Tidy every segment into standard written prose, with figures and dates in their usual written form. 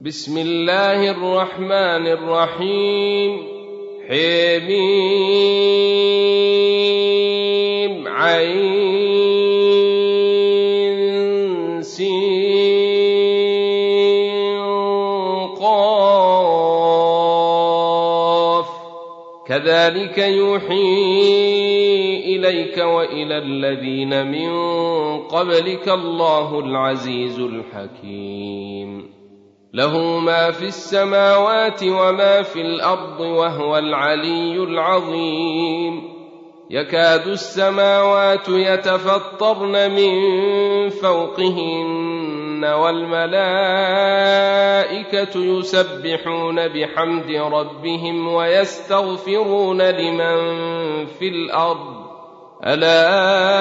بسم الله الرحمن الرحيم. حميم عين سين قاف كذلك يوحي إليك وإلى الذين من قبلك الله العزيز الحكيم. له ما في السماوات وما في الأرض وهو العلي العظيم. يكاد السماوات يتفطرن من فوقهن والملائكة يسبحون بحمد ربهم ويستغفرون لمن في الأرض ألا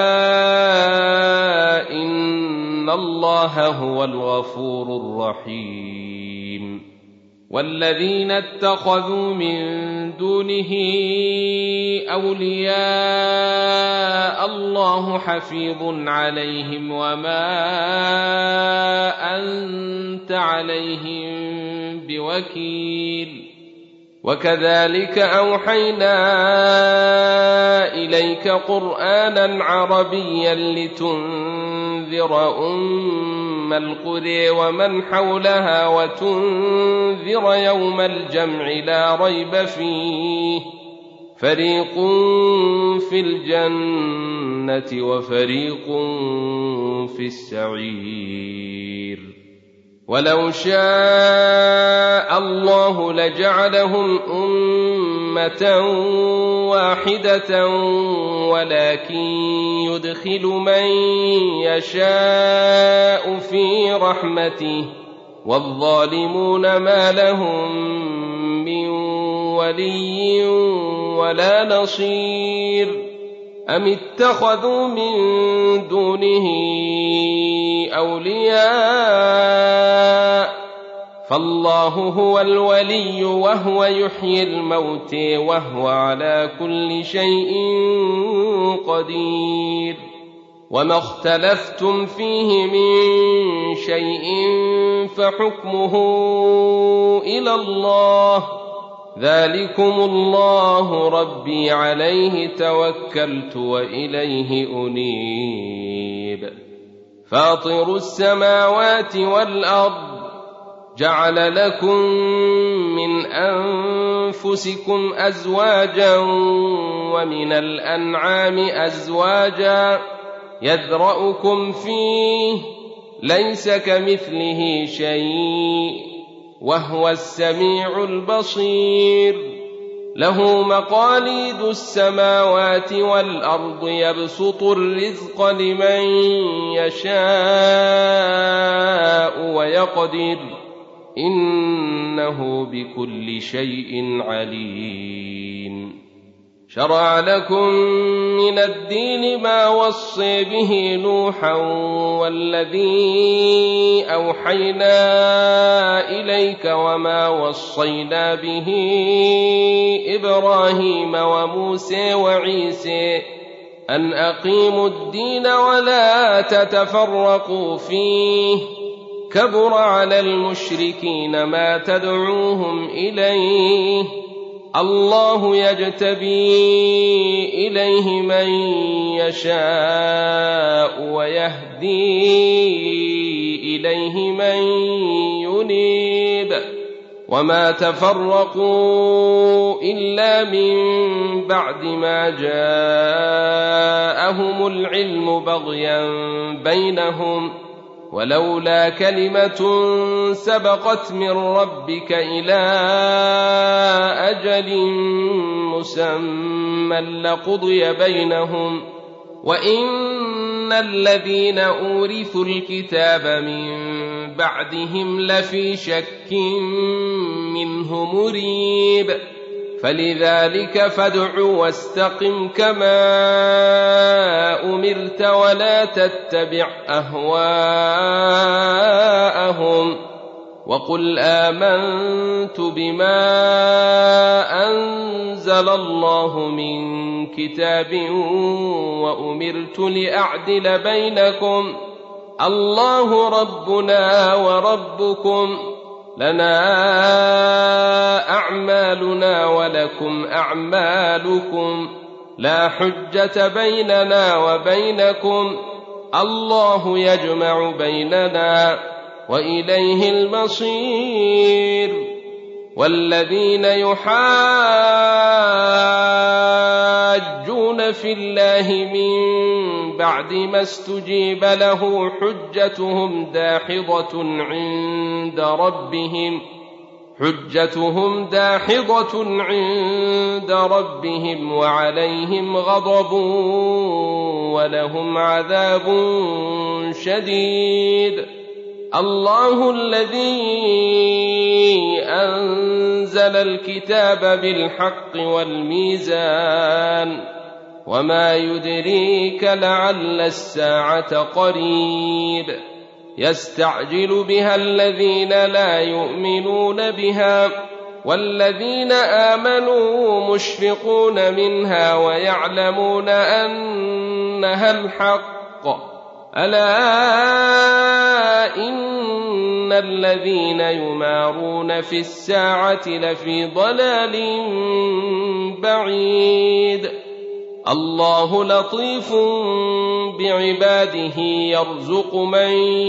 إن الله هو الغفور الرحيم. والذين اتخذوا من دونه أولياء الله حفيظ عليهم وما أنت عليهم بوكيل. وكذلك أوحينا إليك قرآنا عربيا لتنذر أم القرى ومن حولها وتنذر يوم الجمع لا ريب فيه فريق في الجنة وفريق في السعير. ولو شاء الله لجعلهم أمة واحدة ولكن يدخل من يشاء في رحمته والظالمون ما لهم من ولي ولا نصير. أم اتخذوا من دونه أولياء فالله هو الولي وهو يحيي الموتى وهو على كل شيء قدير. وما اختلفتم فيه من شيء فحكمه إلى الله ذلكم الله ربي عليه توكلت وإليه أنيب. فاطر السماوات والأرض جعل لكم من أنفسكم أزواجا ومن الأنعام أزواجا يذرأكم فيه ليس كمثله شيء وهو السميع البصير. له مقاليد السماوات والأرض يبسط الرزق لمن يشاء ويقدر إنه بكل شيء عليم. شرع لكم من الدين ما وصي به نوحا والذي أوحينا إليك وما وصينا به إبراهيم وموسى وعيسى أن أقيموا الدين ولا تتفرقوا فيه كبر على المشركين ما تدعوهم إليه الله يجتبي إليه من يشاء ويهدي إليه من ينيب. وما تفرقوا إلا من بعد ما جاءهم العلم بغيا بينهم ولولا كلمة سبقت من ربك إلى أجل مسمى لقضي بينهم وإن الذين أورثوا الكتاب من بعدهم لفي شك منه مريب. فلذلك فادع واستقم كما أمرت ولا تتبع أهواءهم وقل آمنت بما أنزل الله من كتاب وأمرت لأعدل بينكم الله ربنا وربكم لنا أعمالنا ولكم أعمالكم لا حجة بيننا وبينكم الله يجمع بيننا وإليه المصير. والذين يحاجون في الله من بعد ما استجيب له حجتهم داحضة عند ربهم وعليهم غضب ولهم عذاب شديد. الله الذي أنزل الكتاب بالحق والميزان وما يدريك لعل الساعة قريب يستعجل بها الذين لا يؤمنون بها والذين آمنوا مشفقون منها ويعلمون أنها الحق. ألا إن الذين يمارون في الساعة لفي ضلال بعيد. الله لطيف بعباده يرزق من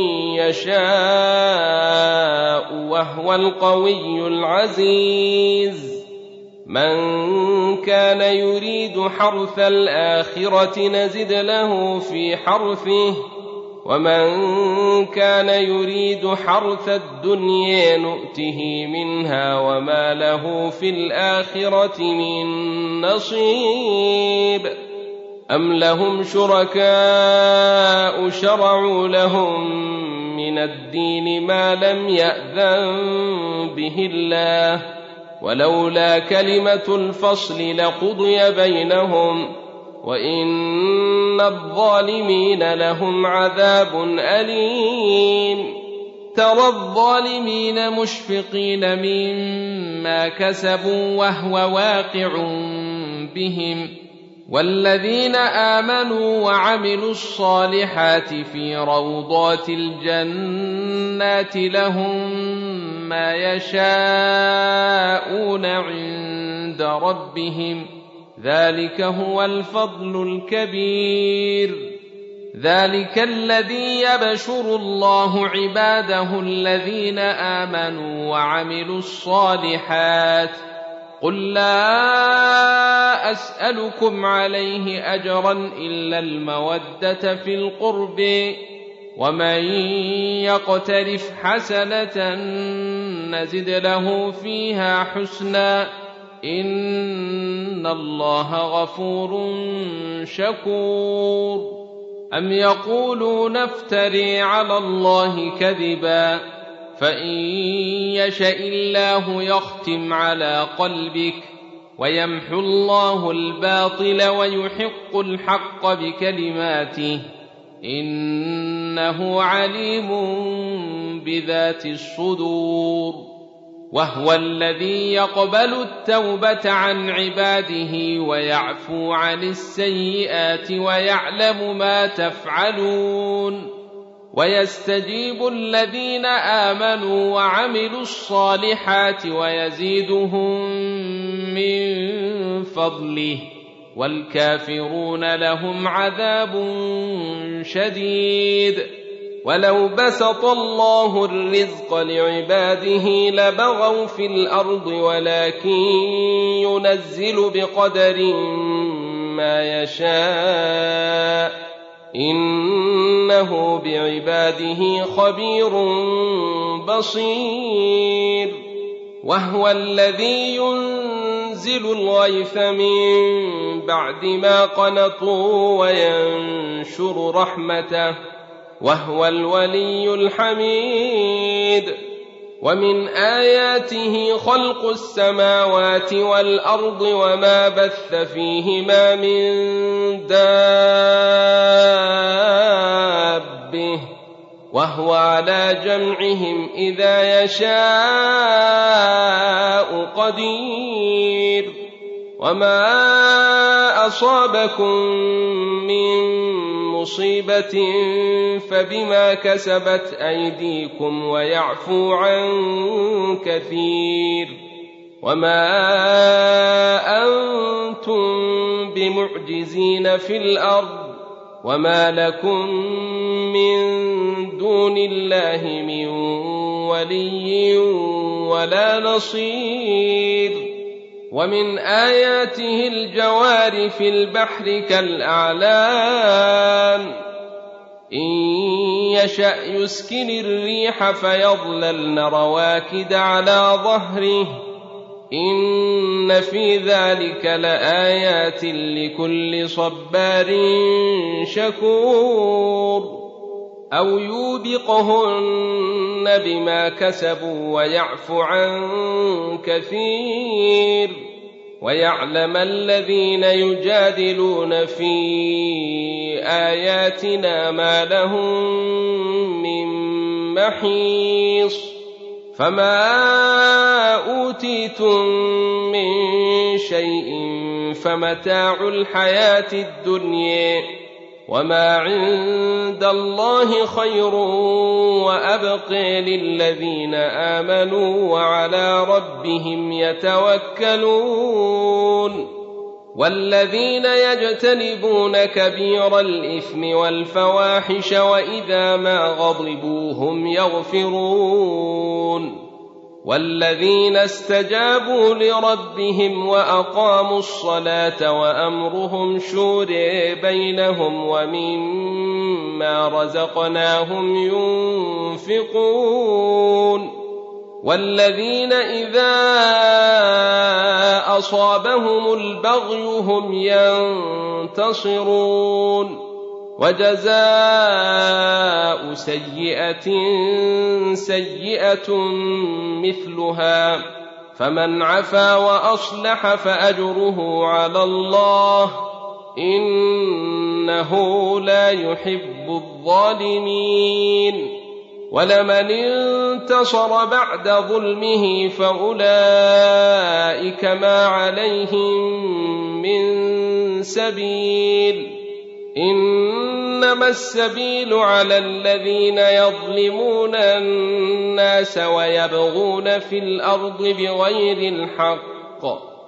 يشاء وهو القوي العزيز. من كان يريد حرث الآخرة نزد له في حرثه ومن كان يريد حرث الدنيا نؤته منها وما له في الآخرة من نصيب. أم لهم شركاء شرعوا لهم من الدين ما لم يأذن به الله ولولا كلمة الفصل لقضي بينهم وإن الظالمين لهم عذاب أليم. ترى الظالمين مشفقين مما كسبوا وهو واقع بهم والذين آمنوا وعملوا الصالحات في روضات الجنات لهم ما يشاءون عند ربهم ذلك هو الفضل الكبير. ذلك الذي يبشر الله عباده الذين آمنوا وعملوا الصالحات. قل لا أسألكم عليه أجرا إلا المودة في القرب ومن يقترف حسنة نزد له فيها حسنا إن الله غفور شكور. أم يقولون افتري على الله كذبا فإن يشاء الله يختم على قلبك ويمحو الله الباطل ويحق الحق بكلماته إنه عليم بذات الصدور. وهو الذي يقبل التوبة عن عباده ويعفو عن السيئات ويعلم ما تفعلون ويستجيب الذين آمنوا وعملوا الصالحات ويزيدهم من فضله والكافرون لهم عذاب شديد. ولو بسط الله الرزق لعباده لبغوا في الأرض ولكن ينزل بقدر ما يشاء إنه بعباده خبير بصير. وهو الذي ينزل الغيث من بعد ما قنطوا وينشر رحمته وهو الولي الحميد. ومن آياته خلق السماوات والأرض وما بث فيهما من دابة وهو على جمعهم إذا يشاء قدير. وما أصابكم من مصيبة فبما كسبت أيديكم ويعفو عن كثير، وما أنتم بمعجزين في الأرض وما لكم من دون الله من ولي ولا نصير. ومن آياته الجوار في البحر كالأعلام إن يشأ يسكن الريح فيظللن رواكد على ظهره إن في ذلك لآيات لكل صبار شكور. أو يوبقهن بما كسبوا ويعفو عن كثير، ويعلم الذين يجادلون في آياتنا ما لهم من محيص. فما أوتيتم من شيء فمتاع الحياة الدنيا وما عند الله خير وأبقى للذين آمنوا وعلى ربهم يتوكلون. والذين يجتنبون كبير الإثم والفواحش وإذا ما غضبوا هم يغفرون. والذين استجابوا لربهم وأقاموا الصلاة وأمرهم شورى بينهم ومما رزقناهم ينفقون. والذين إذا أصابهم البغي هم ينتصرون. وجزاء سيئة سيئة مثلها فمن عفا وأصلح فأجره على الله إنه لا يحب الظالمين. ولمن انتصر بعد ظلمه فأولئك ما عليهم من سبيل إنما السبيل على الذين يظلمون الناس ويبغون في الأرض بغير الحق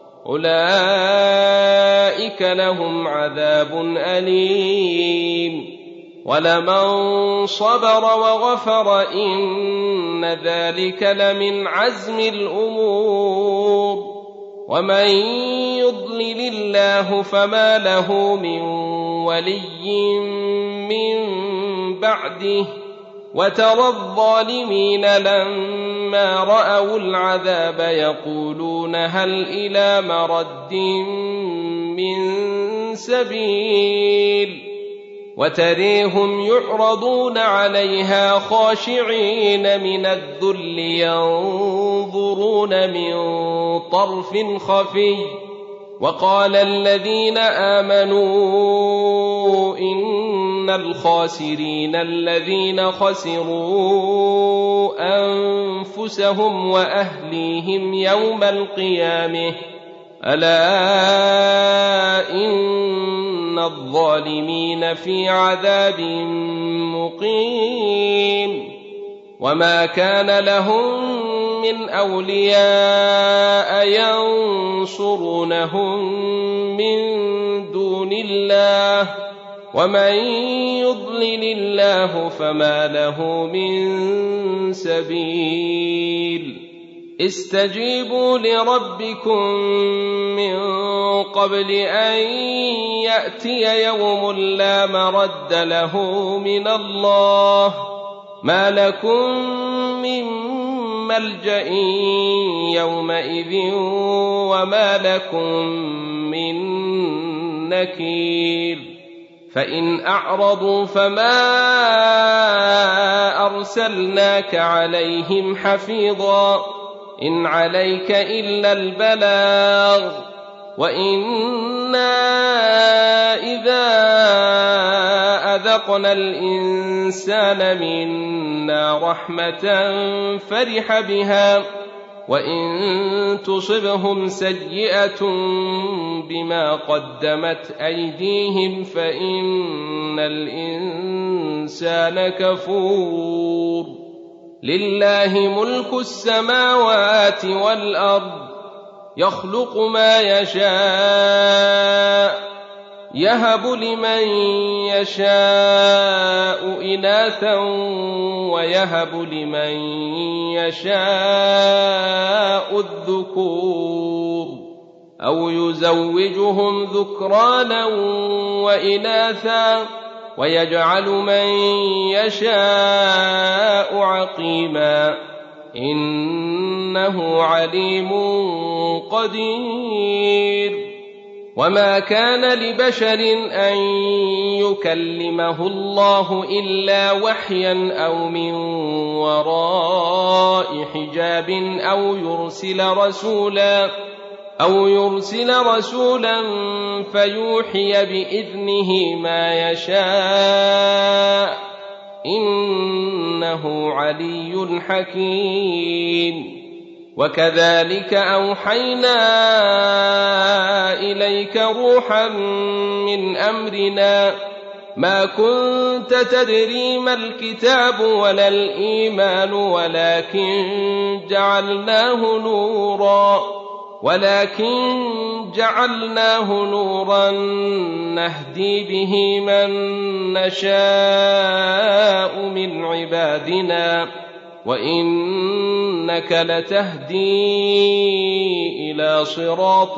أولئك لهم عذاب أليم. ولمن صبر وغفر إن ذلك لمن عزم الأمور. ومن يضلل الله فما له من ولي من بعده. وترى الظالمين لما رأوا العذاب يقولون هل إلى مرد من سبيل. وتريهم يعرضون عليها خاشعين من الذل ينظرون من طرف خفي. وقال الذين آمنوا إن الخاسرين الذين خسروا أنفسهم وأهليهم يوم القيامة ألا إن الظالمين في عذاب مقيم. وما كان لهم من أولياء ينصرونهم من دون الله ومن يضلل الله فما له من سبيل. استجيبوا لربكم من قبل أن يأتي يوم لا مرد له من الله ما لكم من ملجأ يومئذ وما لكم من نكير. فإن أعرضوا فما أرسلناك عليهم حفيظا إن عليك إلا البلاغ وإنا إذا أذقنا الإنسان منا رحمة فرح بها وإن تصبهم سيئة بما قدمت أيديهم فإن الإنسان كفور. لله ملك السماوات والأرض يخلق ما يشاء يهب لمن يشاء إناثا ويهب لمن يشاء الذكور أو يزوجهم ذكرانا وإناثا ويجعل من يشاء عقيما إنه عليم قدير. وما كان لبشر أن يكلمه الله إلا وحيا أو من وراء حجاب أو يرسل رسولا فيوحي بإذنه ما يشاء إنه علي حكيم. وكذلك أوحينا إليك روحا من أمرنا ما كنت تدري ما الكتاب ولا الإيمان ولكن جعلناه نورا نهدي به من نشاء من عبادنا وإنك لتهدي إلى صراط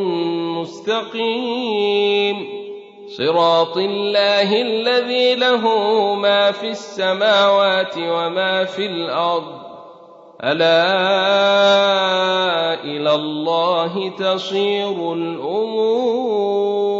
مستقيم صراط الله الذي له ما في السماوات وما في الأرض ألا إلى الله تصير الأمور.